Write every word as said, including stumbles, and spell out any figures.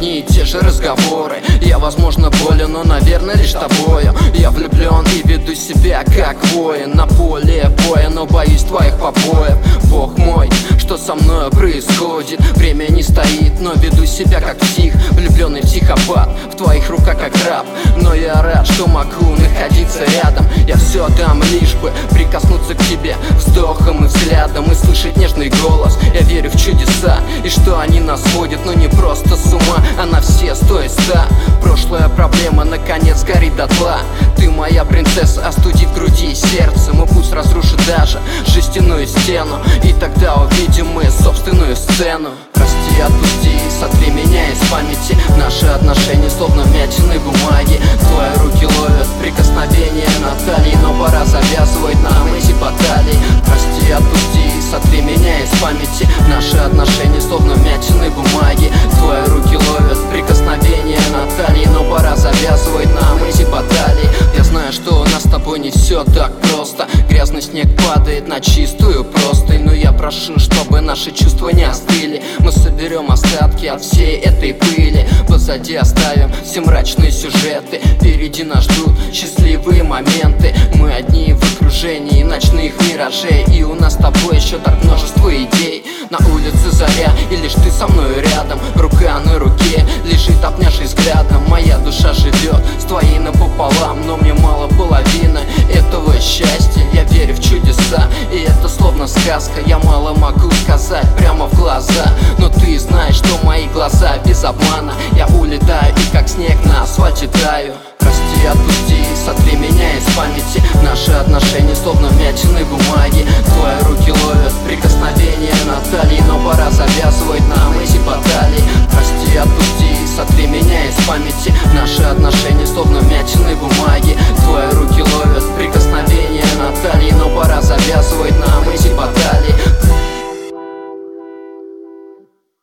одни и те же разговоры. Я, возможно, болен, но, наверное, лишь тобою. Я влюблен и веду себя как воин на поле боя, но боюсь твоих побоев. Бог мой, что со мною происходит? Время не стоит, но веду себя как псих, влюбленный психопат, в твоих руках как раб. Но я рад, что могу находиться рядом. Я все дам, лишь бы прикоснуться к тебе вздохом и взглядом и слышать нежный голос. Я верю в чудеса и что они нас сводят, но не просто с ума, а на все сто и ста. Прошлая проблема наконец горит дотла. Ты моя принцесса, остуди в груди и сердце. Мой путь разрушит даже жестяную стену, и тогда увидим мы собственную сцену. Прости, отпусти, сотри меня из памяти. Наши отношения словно вмятины бумаги. Твои руки ловят прикосновение на талии, но пора завязывать нам эти баталии. Прости, отпусти, сотри меня из памяти. Наши отношения словно вмятины бумаги. Твои руки ловят прикосновение на талии, но пора завязывать нам эти баталии. Я знаю, что у нас с тобой не все так просто. Грязный снег падает на чистую простынь, но я прошу, чтобы наши чувства не остыли. Мы соберем остатки от всей этой пыли. Позади оставим все мрачные сюжеты. Впереди нас ждут счастливые моменты. Мы одни в окружении ночных миражей, и у нас с тобой еще так множество идей. На улице заря, и лишь ты со мной рядом. Рука на руке лежит, обнявшись взглядом. Моя душа живет с твоей напополам, но мне мало половины этого счастья. Я верю в чудеса, и это словно сказка. Я мало могу сказать прямо в глаза, но ты знаешь, что мои глаза без обмана. Я улетаю и как снег на асфальте таю. Прости, отпусти, сотри меня из памяти. Наши отношения словно вмятины бумаги. Твои руки ловят